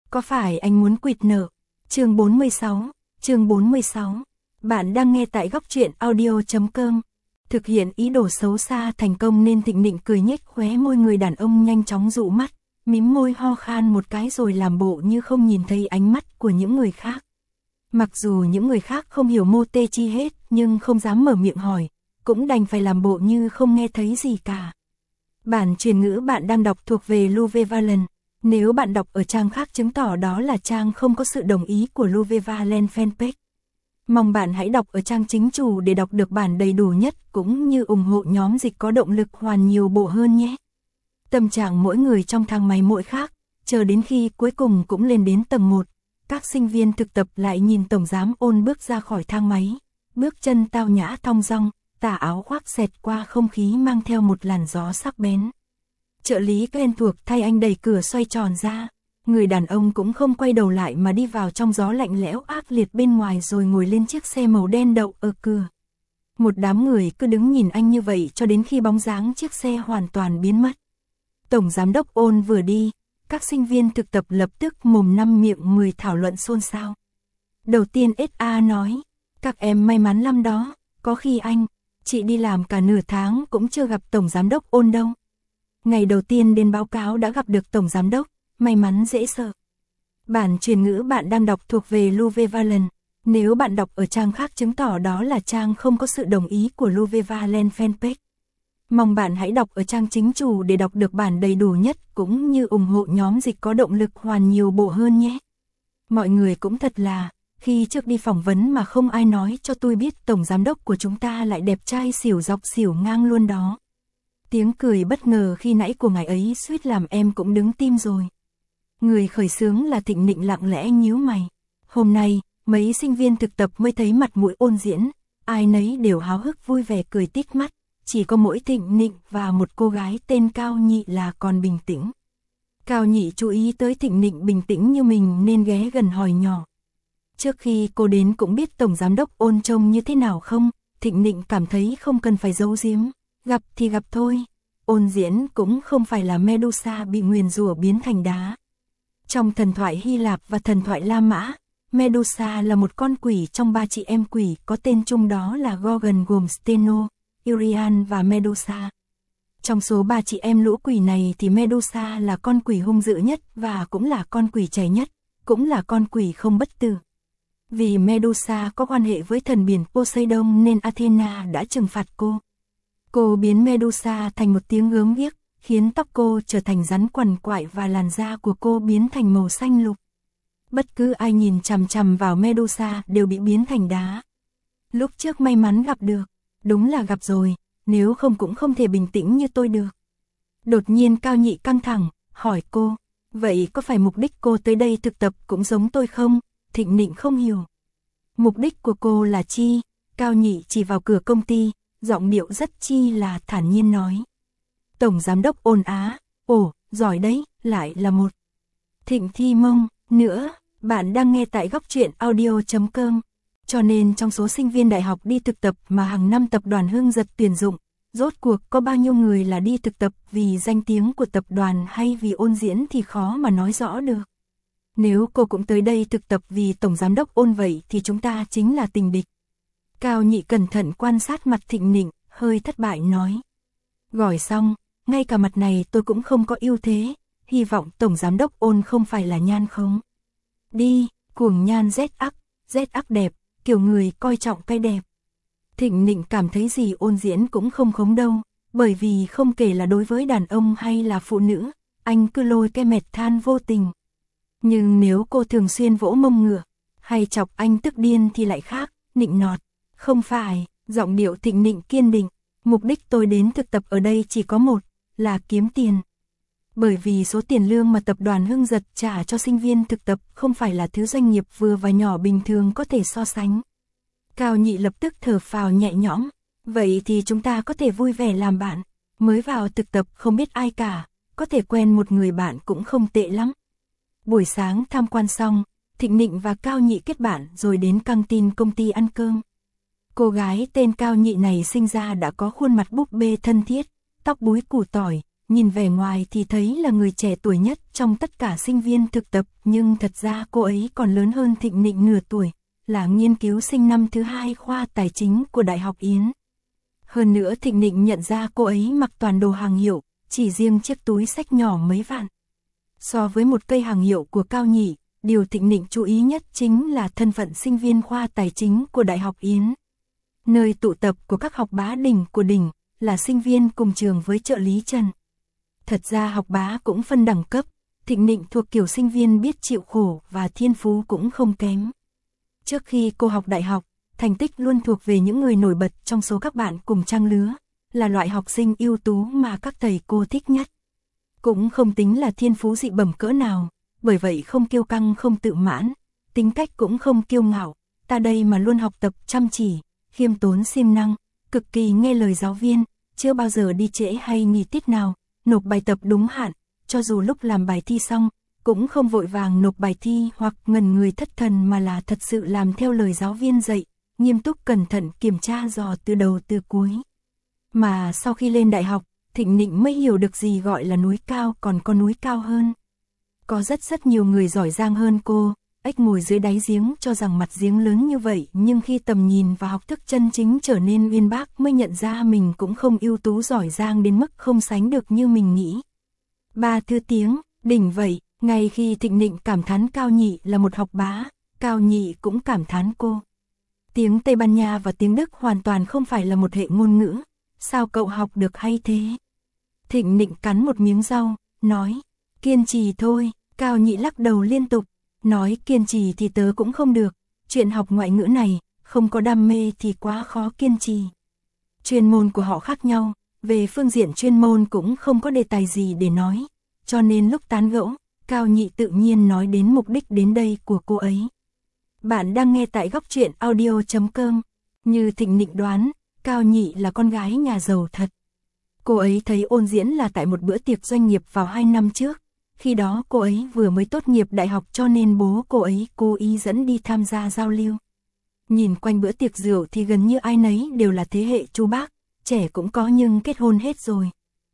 Có phải anh muốn quỵt nợ? Chương 46. Bạn đang nghe tại góc truyện audio.com. Thực hiện ý đồ xấu xa thành công nên Thịnh Nịnh cười nhếch khóe môi, người đàn ông nhanh chóng dụ mắt, mím môi ho khan một cái rồi làm bộ như không nhìn thấy ánh mắt của những người khác. Mặc dù những người khác không hiểu mô tê chi hết nhưng không dám mở miệng hỏi, cũng đành phải làm bộ như không nghe thấy gì cả. Bản truyền ngữ bạn đang đọc thuộc về Louve Valen. Nếu bạn đọc ở trang khác chứng tỏ đó là trang không có sự đồng ý của Louve Valen fanpage. Mong bạn hãy đọc ở trang chính chủ để đọc được bản đầy đủ nhất cũng như ủng hộ nhóm dịch có động lực hoàn nhiều bộ hơn nhé. Tâm trạng mỗi người trong thang máy mỗi khác, chờ đến khi cuối cùng cũng lên đến tầng 1, các sinh viên thực tập lại nhìn Tổng giám Ôn bước ra khỏi thang máy, bước chân tao nhã thong dong, tà áo khoác xẹt qua không khí mang theo một làn gió sắc bén. Trợ lý quen thuộc thay anh đẩy cửa xoay tròn ra, người đàn ông cũng không quay đầu lại mà đi vào trong gió lạnh lẽo ác liệt bên ngoài rồi ngồi lên chiếc xe màu đen đậu ở cửa. Một đám người cứ đứng nhìn anh như vậy cho đến khi bóng dáng chiếc xe hoàn toàn biến mất. Tổng giám đốc Ôn vừa đi, các sinh viên thực tập lập tức mồm năm miệng 10 thảo luận xôn xao. Đầu tiên SA nói, các em may mắn lắm đó, có khi chị đi làm cả nửa tháng cũng chưa gặp Tổng giám đốc Ôn đâu. Ngày đầu tiên đến báo cáo đã gặp được Tổng giám đốc, may mắn dễ sợ. Bản truyền ngữ bạn đang đọc thuộc về Louve Valen. Nếu bạn đọc ở trang khác chứng tỏ đó là trang không có sự đồng ý của Louve Valen fanpage. Mong bạn hãy đọc ở trang chính chủ để đọc được bản đầy đủ nhất cũng như ủng hộ nhóm dịch có động lực hoàn nhiều bộ hơn nhé. Mọi người cũng thật là, khi trước đi phỏng vấn mà không ai nói cho tôi biết Tổng giám đốc của chúng ta lại đẹp trai xỉu dọc xỉu ngang luôn đó. Tiếng cười bất ngờ khi nãy của ngài ấy suýt làm em cũng đứng tim rồi. Người khởi xướng là Thịnh Nịnh lặng lẽ nhíu mày. Hôm nay, mấy sinh viên thực tập mới thấy mặt mũi Ôn diễn, ai nấy đều háo hức vui vẻ cười tít mắt, chỉ có mỗi Thịnh Nịnh và một cô gái tên Cao Nhị là còn bình tĩnh. Cao Nhị chú ý tới Thịnh Nịnh bình tĩnh như mình nên ghé gần hỏi nhỏ. Trước khi cô đến cũng biết Tổng giám đốc Ôn trông như thế nào không? Thịnh Nịnh cảm thấy không cần phải giấu giếm, gặp thì gặp thôi. Ôn diễn cũng không phải là Medusa bị nguyền rủa biến thành đá. Trong thần thoại Hy Lạp và thần thoại La Mã, Medusa là một con quỷ trong 3 chị em quỷ có tên chung đó là Gorgon, gồm Steno, Irian và Medusa. Trong số 3 chị em lũ quỷ này thì Medusa là con quỷ hung dữ nhất và cũng là con quỷ trẻ nhất, cũng là con quỷ không bất tử. Vì Medusa có quan hệ với thần biển Poseidon nên Athena đã trừng phạt cô. Cô biến Medusa thành một tiếng gớm ghiếc, khiến tóc cô trở thành rắn quằn quại và làn da của cô biến thành màu xanh lục. Bất cứ ai nhìn chằm chằm vào Medusa đều bị biến thành đá. Lúc trước may mắn gặp được, đúng là gặp rồi, nếu không cũng không thể bình tĩnh như tôi được. Đột nhiên Cao Nhị căng thẳng, hỏi cô, vậy có phải mục đích cô tới đây thực tập cũng giống tôi không? Thịnh Nịnh không hiểu. Mục đích của cô là chi? Cao Nhị chỉ vào cửa công ty, giọng điệu rất chi là thản nhiên nói. Tổng giám đốc Ôn á, ồ, giỏi đấy, lại là một Thịnh Thi Mông, nữa, bạn đang nghe tại góc truyện audio.com. Cho nên trong số sinh viên đại học đi thực tập mà hàng năm tập đoàn Hưng Giật tuyển dụng, rốt cuộc có bao nhiêu người là đi thực tập vì danh tiếng của tập đoàn hay vì Ôn diễn thì khó mà nói rõ được. Nếu cô cũng tới đây thực tập vì Tổng giám đốc Ôn vậy thì chúng ta chính là tình địch. Cao Nhị cẩn thận quan sát mặt Thịnh Nịnh, hơi thất bại nói. Gỏi xong, ngay cả mặt này tôi cũng không có ưu thế, hy vọng Tổng giám đốc Ôn không phải là nhan khống. Đi, cuồng nhan Z ắc đẹp, kiểu người coi trọng cái đẹp. Thịnh Nịnh cảm thấy gì Ôn diễn cũng không khống đâu, bởi vì không kể là đối với đàn ông hay là phụ nữ, anh cứ lôi cái mệt than vô tình. Nhưng nếu cô thường xuyên vỗ mông ngựa, hay chọc anh tức điên thì lại khác, nịnh nọt. Không phải, giọng điệu Thịnh Nịnh kiên định, mục đích tôi đến thực tập ở đây chỉ có một, là kiếm tiền. Bởi vì số tiền lương mà tập đoàn Hưng Giật trả cho sinh viên thực tập không phải là thứ doanh nghiệp vừa và nhỏ bình thường có thể so sánh. Cao Nhị lập tức thở phào nhẹ nhõm, vậy thì chúng ta có thể vui vẻ làm bạn, mới vào thực tập không biết ai cả, có thể quen một người bạn cũng không tệ lắm. Buổi sáng tham quan xong, Thịnh Nịnh và Cao Nhị kết bạn rồi đến căng tin công ty ăn cơm. Cô gái tên Cao Nhị này sinh ra đã có khuôn mặt búp bê thân thiết, tóc búi củ tỏi, nhìn vẻ ngoài thì thấy là người trẻ tuổi nhất trong tất cả sinh viên thực tập, nhưng thật ra cô ấy còn lớn hơn Thịnh Nịnh nửa tuổi, là nghiên cứu sinh năm thứ 2 khoa tài chính của Đại học Yến. Hơn nữa Thịnh Nịnh nhận ra cô ấy mặc toàn đồ hàng hiệu, chỉ riêng chiếc túi xách nhỏ mấy vạn. So với một cây hàng hiệu của Cao Nhị, điều Thịnh Nịnh chú ý nhất chính là thân phận sinh viên khoa tài chính của Đại học Yến. Nơi tụ tập của các học bá đỉnh của đỉnh, là sinh viên cùng trường với trợ lý Trần. Thật ra học bá cũng phân đẳng cấp, Thịnh Nịnh thuộc kiểu sinh viên biết chịu khổ và thiên phú cũng không kém. Trước khi cô học đại học, thành tích luôn thuộc về những người nổi bật trong số các bạn cùng trang lứa, là loại học sinh ưu tú mà các thầy cô thích nhất. Cũng không tính là thiên phú dị bẩm cỡ nào, bởi vậy không kiêu căng không tự mãn, tính cách cũng không kiêu ngạo, ta đây mà luôn học tập chăm chỉ, khiêm tốn siêng năng, cực kỳ nghe lời giáo viên, chưa bao giờ đi trễ hay nghỉ tiết nào, nộp bài tập đúng hạn, cho dù lúc làm bài thi xong, cũng không vội vàng nộp bài thi hoặc ngần người thất thần mà là thật sự làm theo lời giáo viên dạy, nghiêm túc cẩn thận kiểm tra dò từ đầu từ cuối. Mà sau khi lên đại học, Thịnh Nịnh mới hiểu được gì gọi là núi cao còn có núi cao hơn. Có rất nhiều người giỏi giang hơn cô, ếch ngồi dưới đáy giếng cho rằng mặt giếng lớn như vậy, nhưng khi tầm nhìn và học thức chân chính trở nên uyên bác mới nhận ra mình cũng không ưu tú giỏi giang đến mức không sánh được như mình nghĩ. 3 thứ tiếng, đỉnh vậy, ngay khi Thịnh Nịnh cảm thán Cao Nhị là một học bá, Cao Nhị cũng cảm thán cô. Tiếng Tây Ban Nha và tiếng Đức hoàn toàn không phải là một hệ ngôn ngữ, sao cậu học được hay thế? Thịnh Nịnh cắn một miếng rau, nói, kiên trì thôi. Cao Nhị lắc đầu liên tục, nói kiên trì thì tớ cũng không được, chuyện học ngoại ngữ này, không có đam mê thì quá khó kiên trì. Chuyên môn của họ khác nhau, về phương diện chuyên môn cũng không có đề tài gì để nói, cho nên lúc tán gẫu, Cao Nhị tự nhiên nói đến mục đích đến đây của cô ấy. Bạn đang nghe tại góc truyện audio.com, như Thịnh Nịnh đoán, Cao Nhị là con gái nhà giàu thật. Cô ấy thấy ôn diễn là tại một bữa tiệc doanh nghiệp vào 2 năm trước. Khi đó cô ấy vừa mới tốt nghiệp đại học cho nên bố cô ấy cố ý dẫn đi tham gia giao lưu. Nhìn quanh bữa tiệc rượu thì gần như ai nấy đều là thế hệ chú bác, trẻ cũng có nhưng kết hôn hết rồi.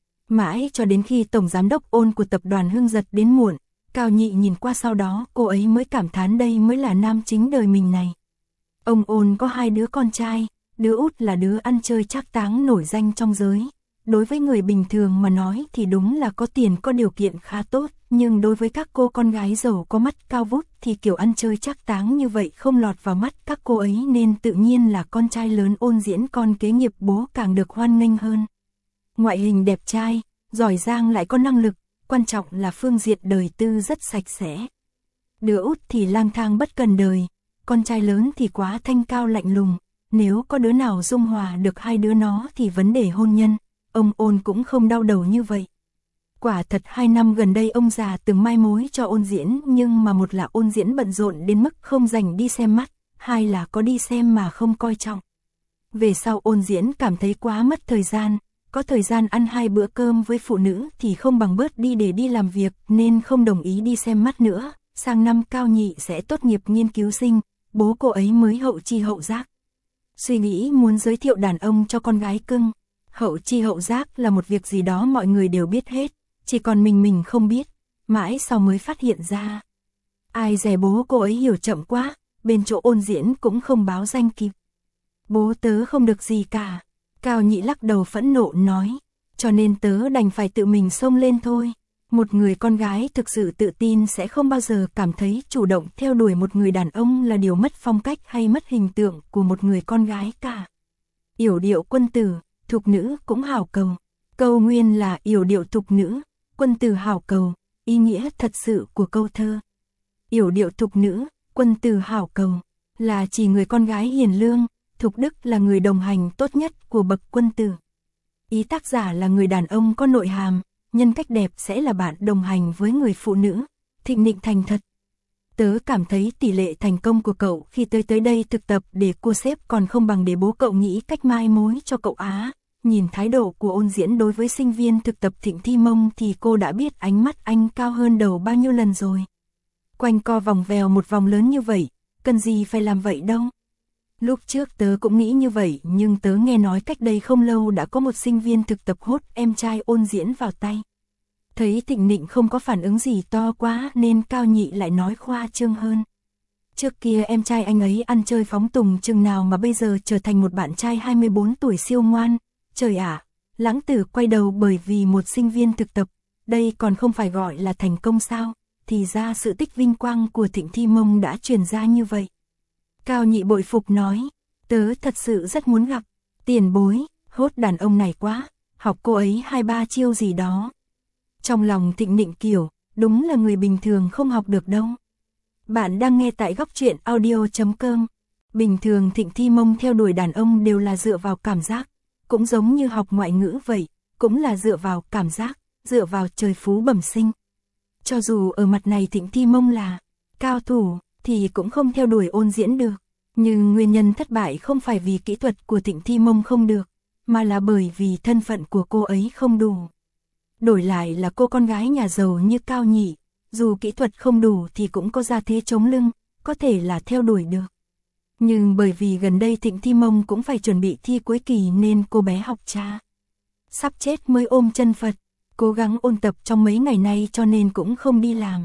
Mãi cho đến khi Tổng Giám đốc Ôn của tập đoàn Hưng Giật đến muộn, Cao Nhị nhìn qua sau đó cô ấy mới cảm thán đây mới là nam chính đời mình này. Ông Ôn có 2 đứa con trai, đứa út là đứa ăn chơi trác táng nổi danh trong giới. Đối với người bình thường mà nói thì đúng là có tiền có điều kiện khá tốt, nhưng đối với các cô con gái giàu có mắt cao vút thì kiểu ăn chơi trác táng như vậy không lọt vào mắt các cô ấy nên tự nhiên là con trai lớn Ôn Diễn con kế nghiệp bố càng được hoan nghênh hơn. Ngoại hình đẹp trai, giỏi giang lại có năng lực, quan trọng là phương diện đời tư rất sạch sẽ. Đứa út thì lang thang bất cần đời, con trai lớn thì quá thanh cao lạnh lùng, nếu có đứa nào dung hòa được 2 đứa nó thì vấn đề hôn nhân, ông Ôn cũng không đau đầu như vậy. Quả thật 2 năm gần đây ông già từng mai mối cho Ôn Diễn, nhưng mà một là Ôn Diễn bận rộn đến mức không dành đi xem mắt, 2 là có đi xem mà không coi trọng. Về sau Ôn Diễn cảm thấy quá mất thời gian, có thời gian ăn 2 bữa cơm với phụ nữ thì không bằng bớt đi để đi làm việc nên không đồng ý đi xem mắt nữa. Sang năm Cao Nhị sẽ tốt nghiệp nghiên cứu sinh, bố cô ấy mới hậu chi hậu giác. Suy nghĩ muốn giới thiệu đàn ông cho con gái cưng. Hậu chi hậu giác là một việc gì đó mọi người đều biết hết, chỉ còn mình không biết, mãi sau mới phát hiện ra. Ai dè bố cô ấy hiểu chậm quá, bên chỗ Ôn Diễn cũng không báo danh kịp. Bố tớ không được gì cả. Cao Nhị lắc đầu phẫn nộ nói, cho nên tớ đành phải tự mình xông lên thôi. Một người con gái thực sự tự tin sẽ không bao giờ cảm thấy chủ động theo đuổi một người đàn ông là điều mất phong cách hay mất hình tượng của một người con gái cả. Yểu điệu quân tử, thục nữ cũng hảo cầu. Câu nguyên là yểu điệu thục nữ, quân tử hảo cầu, ý nghĩa thật sự của câu thơ. Yểu điệu thục nữ, quân tử hảo cầu, là chỉ người con gái hiền lương, thục đức là người đồng hành tốt nhất của bậc quân tử. Ý tác giả là người đàn ông có nội hàm, nhân cách đẹp sẽ là bạn đồng hành với người phụ nữ. Thịnh Nịnh thành thật. Tớ cảm thấy tỷ lệ thành công của cậu khi tới đây thực tập để cô xếp còn không bằng để bố cậu nghĩ cách mai mối cho cậu á. Nhìn thái độ của Ôn Diễn đối với sinh viên thực tập Thịnh Thi Mông thì cô đã biết ánh mắt anh cao hơn đầu bao nhiêu lần rồi. Quanh co vòng vèo một vòng lớn như vậy, cần gì phải làm vậy đâu. Lúc trước tớ cũng nghĩ như vậy, nhưng tớ nghe nói cách đây không lâu đã có một sinh viên thực tập hốt em trai ôn diễn vào tay. Thấy Thịnh Nịnh không có phản ứng gì to quá nên Cao Nhị lại nói khoa trương hơn. Trước kia em trai anh ấy ăn chơi phóng tùng chừng nào mà bây giờ trở thành một bạn trai 24 tuổi siêu ngoan. Trời ạ, lãng tử quay đầu bởi vì một sinh viên thực tập, đây còn không phải gọi là thành công sao? Thì ra sự tích vinh quang của Thịnh Thi Mông đã truyền ra như vậy. Cao Nhị bội phục nói, tớ thật sự rất muốn gặp, tiền bối, hốt đàn ông này quá, học cô ấy 2-3 chiêu gì đó. Trong lòng Thịnh Nịnh kiểu, đúng là người bình thường không học được đâu. Bạn đang nghe tại góc truyện audio.com. Bình thường Thịnh Thi Mông theo đuổi đàn ông đều là dựa vào cảm giác, cũng giống như học ngoại ngữ vậy, cũng là dựa vào cảm giác, dựa vào trời phú bẩm sinh. Cho dù ở mặt này Thịnh Thi Mông là cao thủ, thì cũng không theo đuổi ôn diễn được. Nhưng nguyên nhân thất bại không phải vì kỹ thuật của Thịnh Thi Mông không được, mà là bởi vì thân phận của cô ấy không đủ. Đổi lại là cô con gái nhà giàu như Cao Nhị, dù kỹ thuật không đủ thì cũng có gia thế chống lưng, có thể là theo đuổi được. Nhưng bởi vì gần đây Thịnh Thi Mông cũng phải chuẩn bị thi cuối kỳ nên cô bé học cha. Sắp chết mới ôm chân Phật, cố gắng ôn tập trong mấy ngày nay cho nên cũng không đi làm.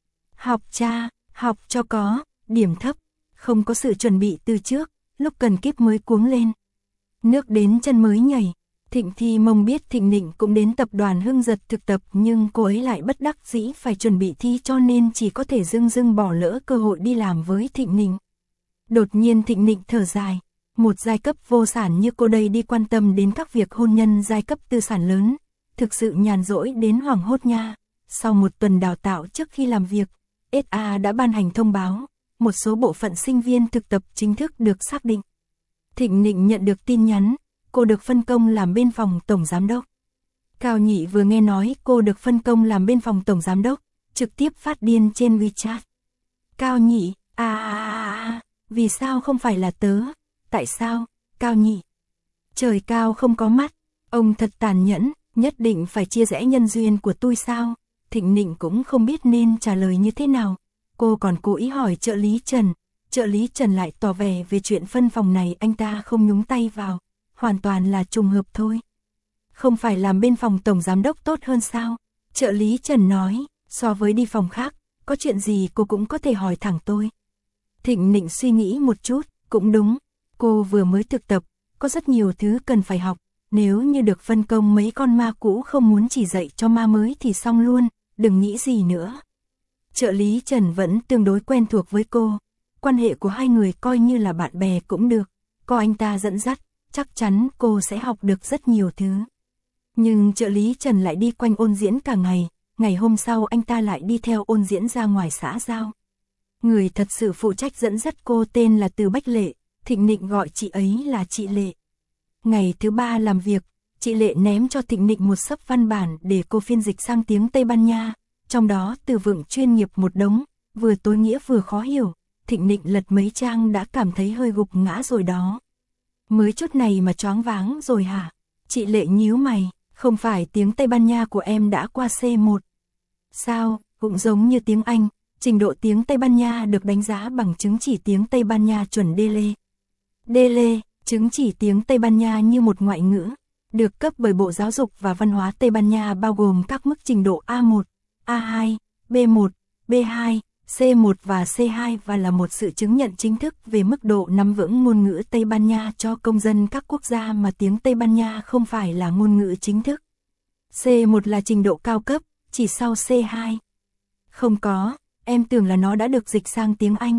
Học cha, học cho có, điểm thấp, không có sự chuẩn bị từ trước, lúc cần kíp mới cuống lên. Nước đến chân mới nhảy. Thịnh Thi Mông biết Thịnh Nịnh cũng đến tập đoàn Hưng Giật thực tập nhưng cô ấy lại bất đắc dĩ phải chuẩn bị thi cho nên chỉ có thể dưng bỏ lỡ cơ hội đi làm với Thịnh Nịnh. Đột nhiên Thịnh Nịnh thở dài, một giai cấp vô sản như cô đây đi quan tâm đến các việc hôn nhân giai cấp tư sản lớn, thực sự nhàn rỗi đến hoảng hốt nha. Sau một tuần đào tạo trước khi làm việc, SA đã ban hành thông báo, một số bộ phận sinh viên thực tập chính thức được xác định. Thịnh Nịnh nhận được tin nhắn, cô được phân công làm bên phòng tổng giám đốc. Cao Nhị vừa nghe nói cô được phân công làm bên phòng tổng giám đốc, trực tiếp phát điên trên WeChat. Cao Nhị, vì sao không phải là tớ? Tại sao, Cao Nhị? Trời cao không có mắt, ông thật tàn nhẫn, nhất định phải chia rẽ nhân duyên của tôi sao? Thịnh Nịnh cũng không biết nên trả lời như thế nào. Cô còn cố ý hỏi trợ lý Trần lại tỏ vẻ về chuyện phân phòng này anh ta không nhúng tay vào, hoàn toàn là trùng hợp thôi. Không phải làm bên phòng tổng giám đốc tốt hơn sao? Trợ lý Trần nói, so với đi phòng khác, có chuyện gì cô cũng có thể hỏi thẳng tôi. Thịnh Nịnh suy nghĩ một chút, cũng đúng, cô vừa mới thực tập, có rất nhiều thứ cần phải học, nếu như được phân công mấy con ma cũ không muốn chỉ dạy cho ma mới thì xong luôn, đừng nghĩ gì nữa. Trợ lý Trần vẫn tương đối quen thuộc với cô, quan hệ của hai người coi như là bạn bè cũng được, có anh ta dẫn dắt, chắc chắn cô sẽ học được rất nhiều thứ. Nhưng trợ lý Trần lại đi quanh ôn diễn cả ngày, ngày hôm sau anh ta lại đi theo ôn diễn ra ngoài xã giao. Người thật sự phụ trách dẫn dắt cô tên là Từ Bách Lệ, Thịnh Nịnh gọi chị ấy là chị Lệ. Ngày thứ 3 làm việc, chị Lệ ném cho Thịnh Nịnh một xấp văn bản để cô phiên dịch sang tiếng Tây Ban Nha, trong đó từ vựng chuyên nghiệp một đống, vừa tối nghĩa vừa khó hiểu. Thịnh Nịnh lật mấy trang đã cảm thấy hơi gục ngã rồi đó. Mới chút này mà choáng váng rồi hả? Chị Lệ nhíu mày, không phải tiếng Tây Ban Nha của em đã qua C1. Sao, cũng giống như tiếng Anh, trình độ tiếng Tây Ban Nha được đánh giá bằng chứng chỉ tiếng Tây Ban Nha chuẩn DELE. DELE, chứng chỉ tiếng Tây Ban Nha như một ngoại ngữ, được cấp bởi Bộ Giáo dục và Văn hóa Tây Ban Nha bao gồm các mức trình độ A1, A2, B1, B2, C1 và C2 và là một sự chứng nhận chính thức về mức độ nắm vững ngôn ngữ Tây Ban Nha cho công dân các quốc gia mà tiếng Tây Ban Nha không phải là ngôn ngữ chính thức. C1 là trình độ cao cấp, chỉ sau C2. Không có, em tưởng là nó đã được dịch sang tiếng Anh.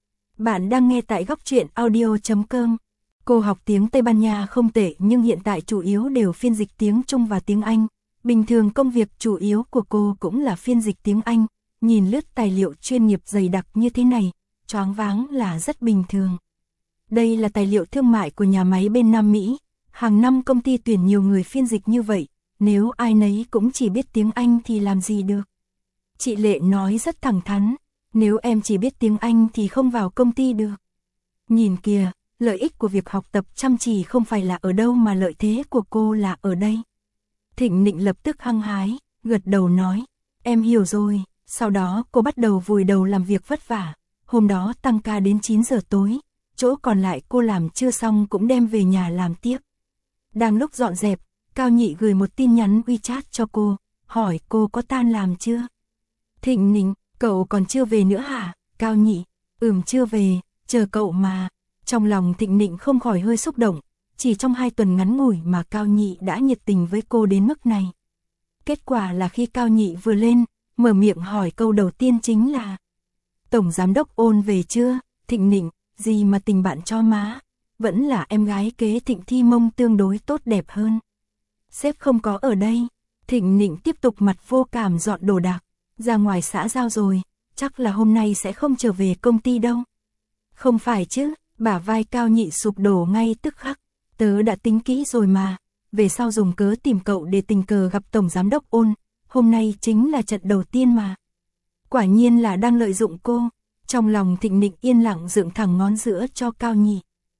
Bạn đang nghe tại góc truyện audio.com. Cô học tiếng Tây Ban Nha không tệ nhưng hiện tại chủ yếu đều phiên dịch tiếng Trung và tiếng Anh. Bình thường công việc chủ yếu của cô cũng là phiên dịch tiếng Anh. Nhìn lướt tài liệu chuyên nghiệp dày đặc như thế này, choáng váng là rất bình thường. Đây là tài liệu thương mại của nhà máy bên Nam Mỹ. Hàng năm công ty tuyển nhiều người phiên dịch như vậy, nếu ai nấy cũng chỉ biết tiếng Anh thì làm gì được. Chị Lệ nói rất thẳng thắn, nếu em chỉ biết tiếng Anh thì không vào công ty được. Nhìn kìa, lợi ích của việc học tập chăm chỉ không phải là ở đâu mà lợi thế của cô là ở đây. Thịnh Nịnh lập tức hăng hái, gật đầu nói, em hiểu rồi. Sau đó cô bắt đầu vùi đầu làm việc vất vả, hôm đó tăng ca đến 9 giờ tối, chỗ còn lại cô làm chưa xong cũng đem về nhà làm tiếp. Đang lúc dọn dẹp, Cao Nhị gửi một tin nhắn WeChat cho cô, hỏi cô có tan làm chưa. Thịnh Nịnh, cậu còn chưa về nữa hả? Cao Nhị, chưa về, chờ cậu mà. Trong lòng Thịnh Nịnh không khỏi hơi xúc động, chỉ trong 2 tuần ngắn ngủi mà Cao Nhị đã nhiệt tình với cô đến mức này. Kết quả là khi Cao Nhị vừa lên, mở miệng hỏi câu đầu tiên chính là: Tổng Giám đốc Ôn về chưa? Thịnh Nịnh, gì mà tình bạn cho má, vẫn là em gái kế Thịnh Thi Mông tương đối tốt đẹp hơn. Sếp không có ở đây. Thịnh Nịnh tiếp tục mặt vô cảm dọn đồ đạc, ra ngoài xã giao rồi, chắc là hôm nay sẽ không trở về công ty đâu. Không phải chứ, bả vai Cao Nhị sụp đổ ngay tức khắc, tớ đã tính kỹ rồi mà, về sau dùng cớ tìm cậu để tình cờ gặp Tổng Giám đốc Ôn, hôm nay chính là trận đầu tiên mà. Quả nhiên là đang lợi dụng cô. Trong lòng Thịnh Nịnh yên lặng dựng thẳng ngón giữa cho Cao Nhị.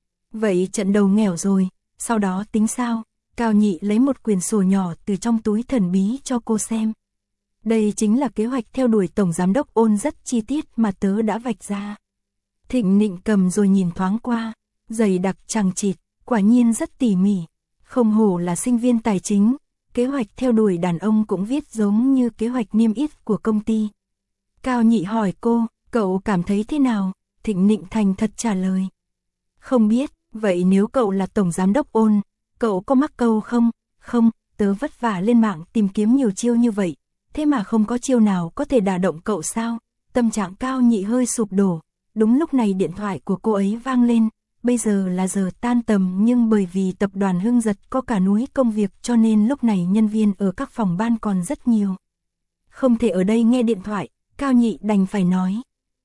Vậy trận đầu nghèo rồi, sau đó tính sao? Cao Nhị lấy một quyển sổ nhỏ từ trong túi thần bí cho cô xem. Đây chính là kế hoạch theo đuổi Tổng Giám đốc Ôn rất chi tiết mà tớ đã vạch ra. Thịnh Nịnh cầm rồi nhìn thoáng qua, dày đặc chằng chịt, quả nhiên rất tỉ mỉ. Không hổ là sinh viên tài chính, kế hoạch theo đuổi đàn ông cũng viết giống như kế hoạch niêm yết của công ty. Cao Nhị hỏi cô, cậu cảm thấy thế nào? Thịnh Nịnh thành thật trả lời. Không biết, vậy nếu cậu là Tổng Giám đốc Ôn, cậu có mắc câu không? Không, tớ vất vả lên mạng tìm kiếm nhiều chiêu như vậy, thế mà không có chiêu nào có thể đả động cậu sao? Tâm trạng Cao Nhị hơi sụp đổ. Đúng lúc này điện thoại của cô ấy vang lên. Bây giờ là giờ tan tầm nhưng bởi vì tập đoàn Hưng Giật có cả núi công việc cho nên lúc này nhân viên ở các phòng ban còn rất nhiều. Không thể ở đây nghe điện thoại, Cao Nhị đành phải nói.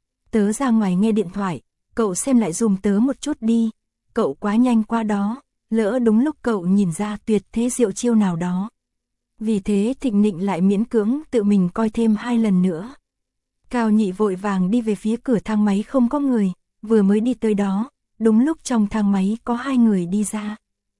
Tớ ra ngoài nghe điện thoại, cậu xem lại dùm tớ một chút đi. Cậu quá nhanh qua đó, lỡ đúng lúc cậu nhìn ra tuyệt thế diệu chiêu nào đó. Vì thế Thịnh Nịnh lại miễn cưỡng tự mình coi thêm 2 lần nữa. Cao Nhị vội vàng đi về phía cửa thang máy không có người, vừa mới đi tới đó, đúng lúc trong thang máy có 2 người đi ra.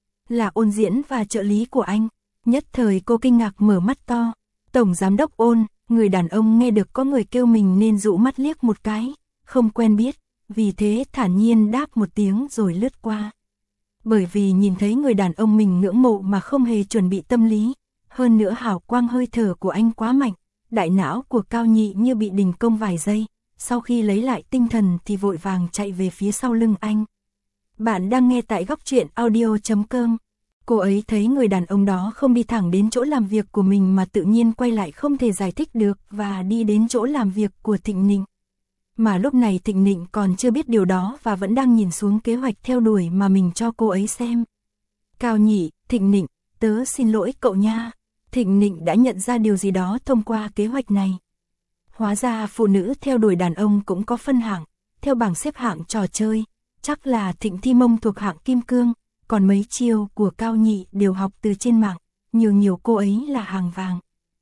Là Ôn Diễn và trợ lý của anh. Nhất thời cô kinh ngạc mở mắt to. Tổng Giám đốc Ôn, người đàn ông nghe được có người kêu mình nên dụ mắt liếc một cái, không quen biết, vì thế thản nhiên đáp một tiếng rồi lướt qua. Bởi vì nhìn thấy người đàn ông mình ngưỡng mộ mà không hề chuẩn bị tâm lý, hơn nữa hào quang hơi thở của anh quá mạnh, đại não của Cao Nhị như bị đình công vài giây, sau khi lấy lại tinh thần thì vội vàng chạy về phía sau lưng anh. Bạn đang nghe tại Góc Truyện Audio.com. Cô ấy thấy người đàn ông đó không đi thẳng đến chỗ làm việc của mình mà tự nhiên quay lại không thể giải thích được và đi đến chỗ làm việc của Thịnh Nịnh. Mà lúc này Thịnh Nịnh còn chưa biết điều đó và vẫn đang nhìn xuống kế hoạch theo đuổi mà mình cho cô ấy xem. Cao Nhị, Thịnh Nịnh, tớ xin lỗi cậu nha. Thịnh Nịnh đã nhận ra điều gì đó thông qua kế hoạch này. Hóa ra phụ nữ theo đuổi đàn ông cũng có phân hạng, theo bảng xếp hạng trò chơi, chắc là Thịnh Thi Mông thuộc hạng kim cương, còn mấy chiêu của Cao Nhị đều học từ trên mạng, nhiều cô ấy là hàng vàng.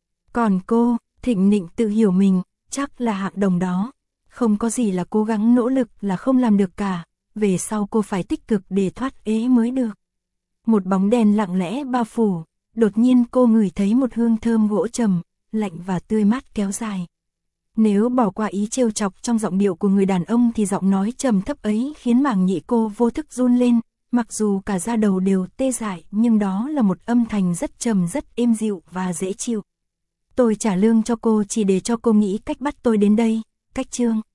Còn cô, Thịnh Nịnh tự hiểu mình, chắc là hạng đồng đó, không có gì là cố gắng nỗ lực là không làm được cả, về sau cô phải tích cực để thoát ế mới được. Một bóng đèn lặng lẽ bao phủ, đột nhiên cô ngửi thấy một hương thơm gỗ trầm, lạnh và tươi mát kéo dài. Nếu bỏ qua ý trêu chọc trong giọng điệu của người đàn ông thì giọng nói trầm thấp ấy khiến màng nhĩ cô vô thức run lên, mặc dù cả da đầu đều tê dại nhưng đó là một âm thanh rất trầm rất êm dịu và dễ chịu. Tôi trả lương cho cô chỉ để cho cô nghĩ cách bắt tôi đến đây, cách chương.